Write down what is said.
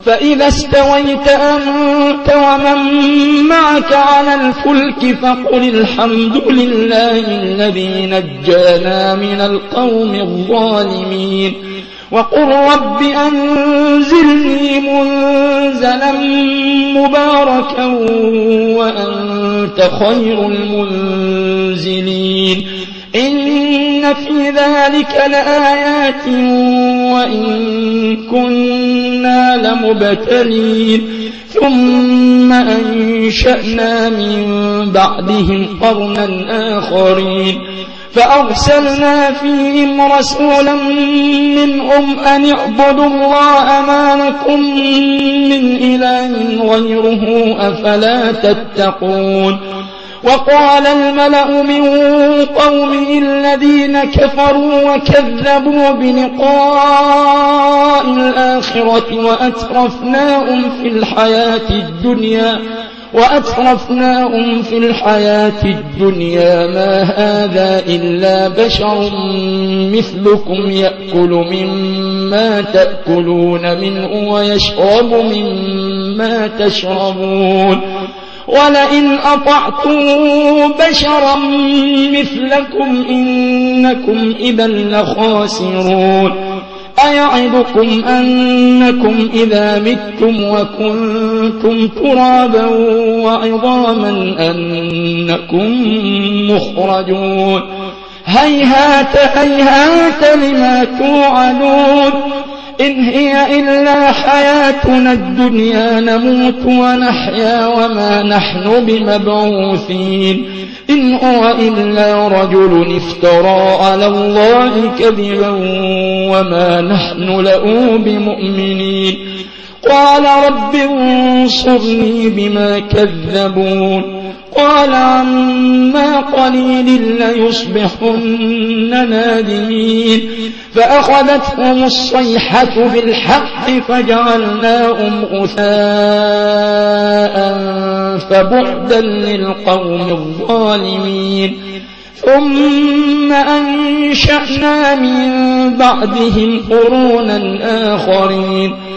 فإذا استويت أنت ومن معك على الفلك فقل الحمد لله الذي نجانا من القوم الظالمين وقل رب أنزلني منزلا مباركا وأنت خير المنزلين إن في ذلك لآيات وإن كنا لمبتلين ثم أنشأنا من بعدهم قرنا آخرين فأرسلنا فيهم رسولا منهم أن اعبدوا الله ما لكم من إله غيره أفلا تتقون وقال الملأ من قومه الذين كفروا وكذبوا بلقاء الآخرة وأترفناهم في الحياة الدنيا ما هذا إلا بشر مثلكم يأكل مما تأكلون منه ويشرب مما تشربون ولئن أطعتم بشرا مثلكم إنكم إذا لخاسرون أيعدكم أنكم إذا متم وكنتم ترابا وعظاما أنكم مخرجون هيهات هيهات لما توعدون إن هي إلا حياتنا الدنيا نموت ونحيا وما نحن بمبعوثين إن هو إلا رجل افترى على الله كذبا وما نحن له بمؤمنين قال رب انصرني بما كذبون قال عما قليل ليصبحن نادمين فأخذتهم الصيحة بالحق فجعلناهم غثاء فبعدا للقوم الظالمين ثم أنشأنا من بعدهم قرونا آخرين